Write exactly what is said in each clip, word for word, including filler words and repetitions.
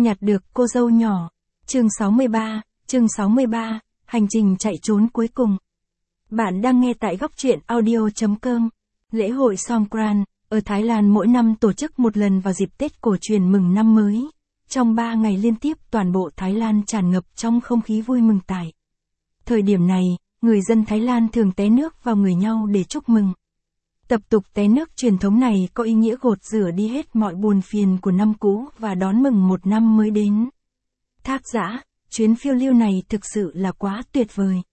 nhặt được cô dâu nhỏ. Chương sáu mươi ba, chương sáu mươi ba, hành trình chạy trốn cuối cùng. Bạn đang nghe tại góc truyện audio chấm com. Lễ hội Songkran ở Thái Lan mỗi năm tổ chức một lần vào dịp Tết cổ truyền mừng năm mới. Trong ba ngày liên tiếp toàn bộ Thái Lan tràn ngập trong không khí vui mừng tải. Thời điểm này, người dân Thái Lan thường té nước vào người nhau để chúc mừng. Tập tục té nước truyền thống này có ý nghĩa gột rửa đi hết mọi buồn phiền của năm cũ và đón mừng một năm mới đến. Thác Dã, chuyến phiêu lưu này thực sự là quá tuyệt vời.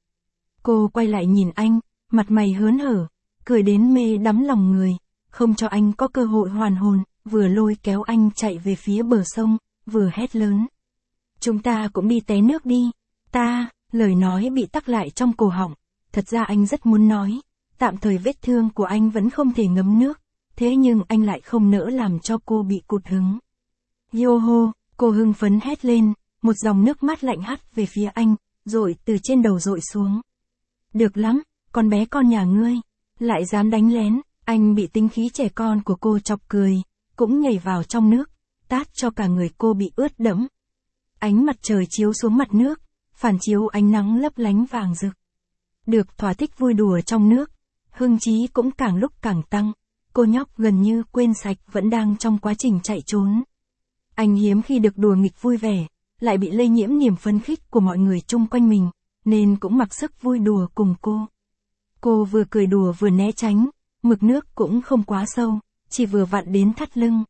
Cô quay lại nhìn anh, mặt mày hớn hở, cười đến mê đắm lòng người, không cho anh có cơ hội hoàn hồn, vừa lôi kéo anh chạy về phía bờ sông, vừa hét lớn. Chúng ta cũng đi té nước đi. Ta, lời nói bị tắc lại trong cổ họng. Thật ra anh rất muốn nói, tạm thời vết thương của anh vẫn không thể ngấm nước, thế nhưng anh lại không nỡ làm cho cô bị cụt hứng. Yoho, cô hưng phấn hét lên, một dòng nước mắt lạnh hắt về phía anh, rồi từ trên đầu dội xuống. Được lắm, con bé con nhà ngươi, lại dám đánh lén. Anh bị tính khí trẻ con của cô chọc cười, cũng nhảy vào trong nước, tát cho cả người cô bị ướt đẫm. Ánh mặt trời chiếu xuống mặt nước, phản chiếu ánh nắng lấp lánh vàng rực. Được thỏa thích vui đùa trong nước, hưng trí cũng càng lúc càng tăng, cô nhóc gần như quên sạch vẫn đang trong quá trình chạy trốn. Anh hiếm khi được đùa nghịch vui vẻ, lại bị lây nhiễm niềm phấn khích của mọi người chung quanh mình, nên cũng mặc sức vui đùa cùng cô. Cô vừa cười đùa vừa né tránh, mực nước cũng không quá sâu, chỉ vừa vặn đến thắt lưng.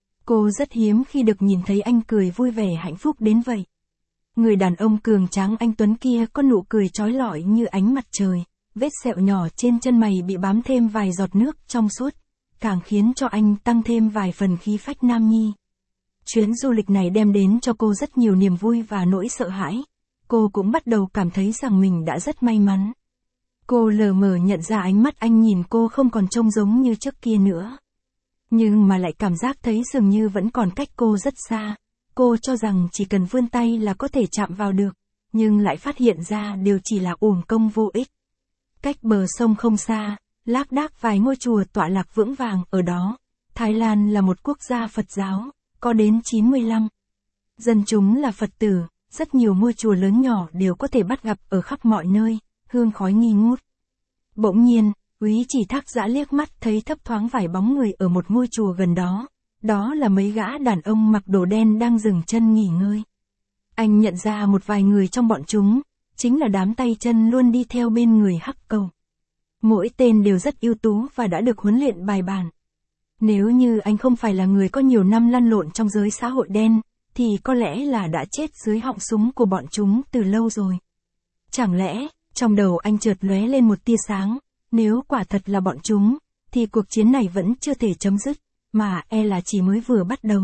Cô rất hiếm khi được nhìn thấy anh cười vui vẻ hạnh phúc đến vậy. Người đàn ông cường tráng anh tuấn kia có nụ cười trói lọi như ánh mặt trời, vết sẹo nhỏ trên chân mày bị bám thêm vài giọt nước trong suốt, càng khiến cho anh tăng thêm vài phần khí phách nam nhi. Chuyến du lịch này đem đến cho cô rất nhiều niềm vui và nỗi sợ hãi. Cô cũng bắt đầu cảm thấy rằng mình đã rất may mắn. Cô lờ mờ nhận ra ánh mắt anh nhìn cô không còn trông giống như trước kia nữa. Nhưng mà lại cảm giác thấy dường như vẫn còn cách cô rất xa. Cô cho rằng chỉ cần vươn tay là có thể chạm vào được, nhưng lại phát hiện ra đều chỉ là uổng công vô ích. Cách bờ sông không xa, lác đác vài ngôi chùa tọa lạc vững vàng ở đó. Thái Lan là một quốc gia Phật giáo, có đến chín mươi lăm. Dân chúng là Phật tử, rất nhiều ngôi chùa lớn nhỏ đều có thể bắt gặp ở khắp mọi nơi, hương khói nghi ngút. Bỗng nhiên, Úy Chỉ Thác Dã liếc mắt thấy thấp thoáng vài bóng người ở một ngôi chùa gần đó. Đó là mấy gã đàn ông mặc đồ đen đang dừng chân nghỉ ngơi. Anh nhận ra một vài người trong bọn chúng, chính là đám tay chân luôn đi theo bên người Hắc Cầu. Mỗi tên đều rất ưu tú và đã được huấn luyện bài bản. Nếu như anh không phải là người có nhiều năm lăn lộn trong giới xã hội đen, thì có lẽ là đã chết dưới họng súng của bọn chúng từ lâu rồi. Chẳng lẽ, trong đầu anh chợt lóe lên một tia sáng, nếu quả thật là bọn chúng, thì cuộc chiến này vẫn chưa thể chấm dứt, mà e là chỉ mới vừa bắt đầu.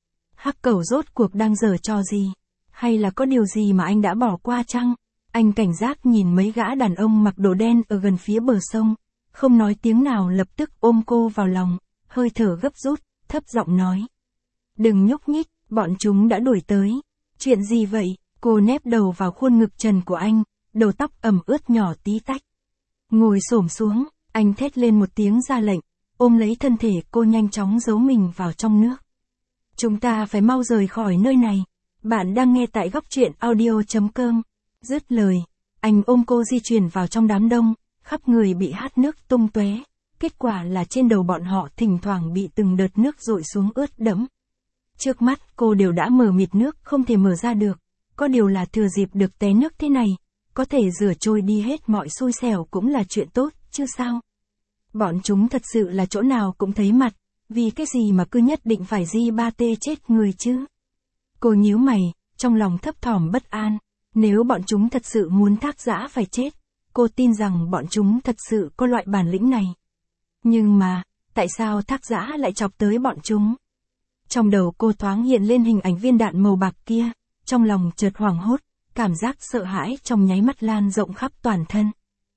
Hắc Cầu rốt cuộc đang giở trò gì? Hay là có điều gì mà anh đã bỏ qua chăng? Anh cảnh giác nhìn mấy gã đàn ông mặc đồ đen ở gần phía bờ sông, không nói tiếng nào lập tức ôm cô vào lòng, hơi thở gấp rút, thấp giọng nói. Đừng nhúc nhích, bọn chúng đã đuổi tới. Chuyện gì vậy? Cô nép đầu vào khuôn ngực trần của anh, đầu tóc ẩm ướt nhỏ tí tách. Ngồi xổm xuống, anh thét lên một tiếng ra lệnh, ôm lấy thân thể cô nhanh chóng giấu mình vào trong nước. Chúng ta phải mau rời khỏi nơi này. Bạn đang nghe tại góc truyện audio chấm com. Dứt lời, anh ôm cô di chuyển vào trong đám đông, khắp người bị hát nước tung tóe. Kết quả là trên đầu bọn họ thỉnh thoảng bị từng đợt nước dội xuống ướt đẫm. Trước mắt cô đều đã mờ mịt nước không thể mở ra được. Có điều là thừa dịp được té nước thế này, có thể rửa trôi đi hết mọi xui xẻo cũng là chuyện tốt, chứ sao? Bọn chúng thật sự là chỗ nào cũng thấy mặt, vì cái gì mà cứ nhất định phải di ba tê chết người chứ? Cô nhíu mày, trong lòng thấp thỏm bất an. Nếu bọn chúng thật sự muốn Thác Dã phải chết, cô tin rằng bọn chúng thật sự có loại bản lĩnh này. Nhưng mà, tại sao Thác Dã lại chọc tới bọn chúng? Trong đầu cô thoáng hiện lên hình ảnh viên đạn màu bạc kia, trong lòng chợt hoảng hốt, cảm giác sợ hãi trong nháy mắt lan rộng khắp toàn thân.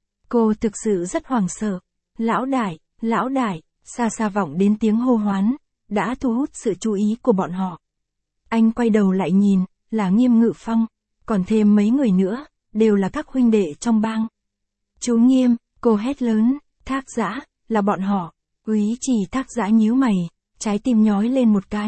Cô thực sự rất hoảng sợ. Lão đại, lão đại, xa xa vọng đến tiếng hô hoán, đã thu hút sự chú ý của bọn họ. Anh quay đầu lại nhìn, là Nghiêm Ngự Phong, còn thêm mấy người nữa, đều là các huynh đệ trong bang. Chú Nghiêm, cô hét lớn, Thác Dã, là bọn họ. Úy Chỉ Thác Dã nhíu mày, trái tim nhói lên một cái,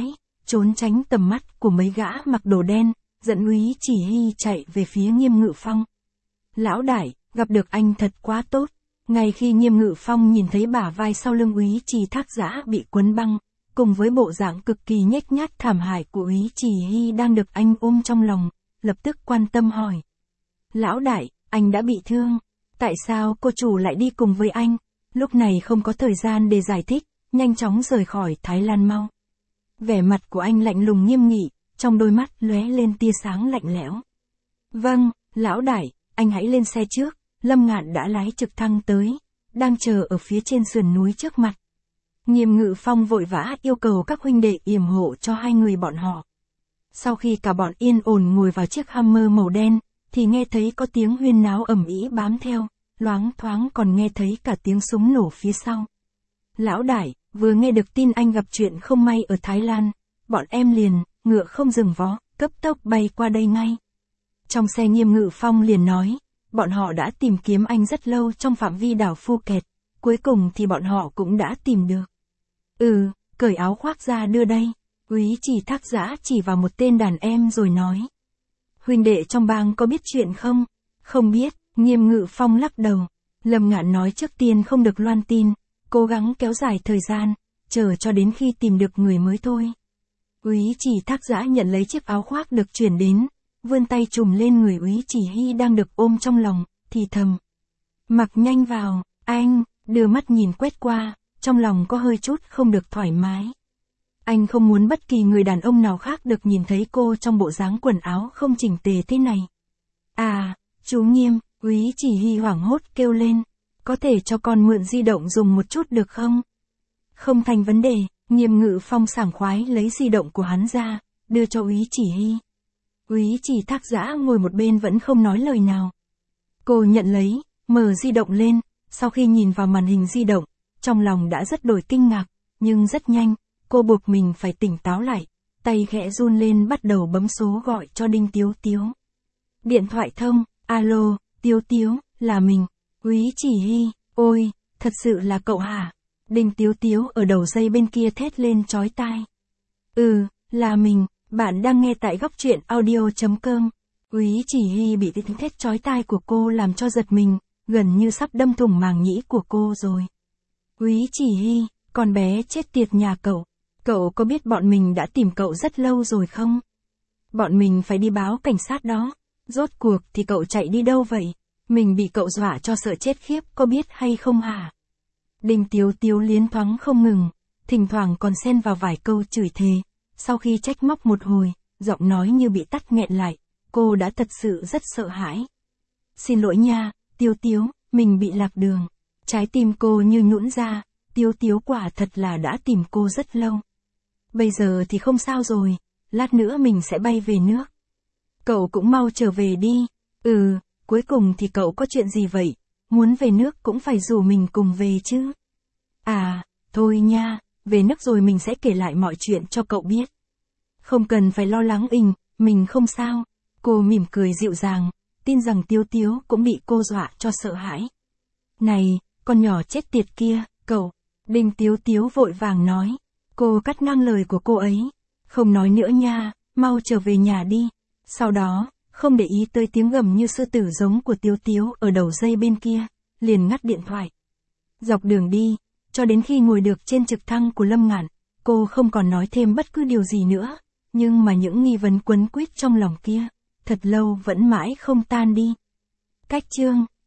trốn tránh tầm mắt của mấy gã mặc đồ đen, dẫn Úy Chỉ Hy chạy về phía Nghiêm Ngự Phong. Lão đại, gặp được anh thật quá tốt. Ngay khi Nghiêm Ngự Phong nhìn thấy bả vai sau lưng Úy Trì Thác Giã bị quấn băng, cùng với bộ dạng cực kỳ nhếch nhác thảm hại của Úy Chỉ Hy đang được anh ôm trong lòng, lập tức quan tâm hỏi. Lão đại, anh đã bị thương. Tại sao cô chủ lại đi cùng với anh? Lúc này không có thời gian để giải thích, nhanh chóng rời khỏi Thái Lan mau. Vẻ mặt của anh lạnh lùng nghiêm nghị, trong đôi mắt lóe lên tia sáng lạnh lẽo. Vâng, lão đại, anh hãy lên xe trước. Lâm Ngạn đã lái trực thăng tới, đang chờ ở phía trên sườn núi trước mặt. Nghiêm Ngự Phong vội vã yêu cầu các huynh đệ yểm hộ cho hai người bọn họ. Sau khi cả bọn yên ổn ngồi vào chiếc Hummer màu đen, thì nghe thấy có tiếng huyên náo ầm ĩ bám theo, loáng thoáng còn nghe thấy cả tiếng súng nổ phía sau. Lão đại, vừa nghe được tin anh gặp chuyện không may ở Thái Lan, bọn em liền, ngựa không dừng vó, cấp tốc bay qua đây ngay. Trong xe Nghiêm Ngự Phong liền nói, bọn họ đã tìm kiếm anh rất lâu trong phạm vi đảo Phuket, cuối cùng thì bọn họ cũng đã tìm được. Ừ, cởi áo khoác ra đưa đây. Úy Chỉ Thác Giã chỉ vào một tên đàn em rồi nói. Huynh đệ trong bang có biết chuyện không? Không biết, Nghiêm Ngự Phong lắc đầu. Lâm Ngạn nói trước tiên không được loan tin, cố gắng kéo dài thời gian, chờ cho đến khi tìm được người mới thôi. Úy Chỉ Thác Giã nhận lấy chiếc áo khoác được chuyển đến, vươn tay trùm lên người Úy Chỉ Hy đang được ôm trong lòng, thì thầm. Mặc nhanh vào, anh, đưa mắt nhìn quét qua, trong lòng có hơi chút không được thoải mái. Anh không muốn bất kỳ người đàn ông nào khác được nhìn thấy cô trong bộ dáng quần áo không chỉnh tề thế này. À, chú Nghiêm, Úy Chỉ Hy hoảng hốt kêu lên, có thể cho con mượn di động dùng một chút được không? Không thành vấn đề, Nghiêm Ngự Phong sảng khoái lấy di động của hắn ra, đưa cho Úy Chỉ Hy. Úy Chỉ Thác Giã ngồi một bên vẫn không nói lời nào. Cô nhận lấy, mở di động lên, sau khi nhìn vào màn hình di động, trong lòng đã rất đổi kinh ngạc, nhưng rất nhanh, cô buộc mình phải tỉnh táo lại, tay khẽ run lên bắt đầu bấm số gọi cho Đinh Tiếu Tiếu. Điện thoại thông, alo, Tiếu Tiếu, là mình, Úy Chỉ Hy, ôi, thật sự là cậu hả? Đinh Tiếu Tiếu ở đầu dây bên kia thét lên chói tai. Ừ, là mình. Bạn đang nghe tại góc truyện audio chấm com. Úy Chỉ Hy bị tiếng thét chói tai của cô làm cho giật mình, gần như sắp đâm thủng màng nhĩ của cô rồi. Úy Chỉ Hy, con bé chết tiệt nhà cậu, cậu có biết bọn mình đã tìm cậu rất lâu rồi không? Bọn mình phải đi báo cảnh sát đó. Rốt cuộc thì cậu chạy đi đâu vậy? Mình bị cậu dọa cho sợ chết khiếp có biết hay không hả? Đinh Tiếu Tiếu liến thoáng không ngừng, thỉnh thoảng còn xen vào vài câu chửi thề. Sau khi trách móc một hồi, giọng nói như bị tắc nghẹn lại, cô đã thật sự rất sợ hãi. Xin lỗi nha, Tiếu Tiếu, mình bị lạc đường. Trái tim cô như nhũn ra, Tiếu Tiếu quả thật là đã tìm cô rất lâu. Bây giờ thì không sao rồi, lát nữa mình sẽ bay về nước. Cậu cũng mau trở về đi. Ừ, cuối cùng thì cậu có chuyện gì vậy? Muốn về nước cũng phải rủ mình cùng về chứ. À, thôi nha. Về nước rồi mình sẽ kể lại mọi chuyện cho cậu biết. Không cần phải lo lắng ình, mình không sao. Cô mỉm cười dịu dàng, tin rằng Tiếu Tiếu cũng bị cô dọa cho sợ hãi. Này, con nhỏ chết tiệt kia, cậu. Đinh Tiếu Tiếu vội vàng nói. Cô cắt ngang lời của cô ấy. Không nói nữa nha, mau trở về nhà đi. Sau đó, không để ý tới tiếng gầm như sư tử giống của Tiếu Tiếu ở đầu dây bên kia, liền ngắt điện thoại. Dọc đường đi, cho đến khi ngồi được trên trực thăng của Lâm Ngạn, cô không còn nói thêm bất cứ điều gì nữa, nhưng mà những nghi vấn quấn quýt trong lòng kia, thật lâu vẫn mãi không tan đi. Cách chương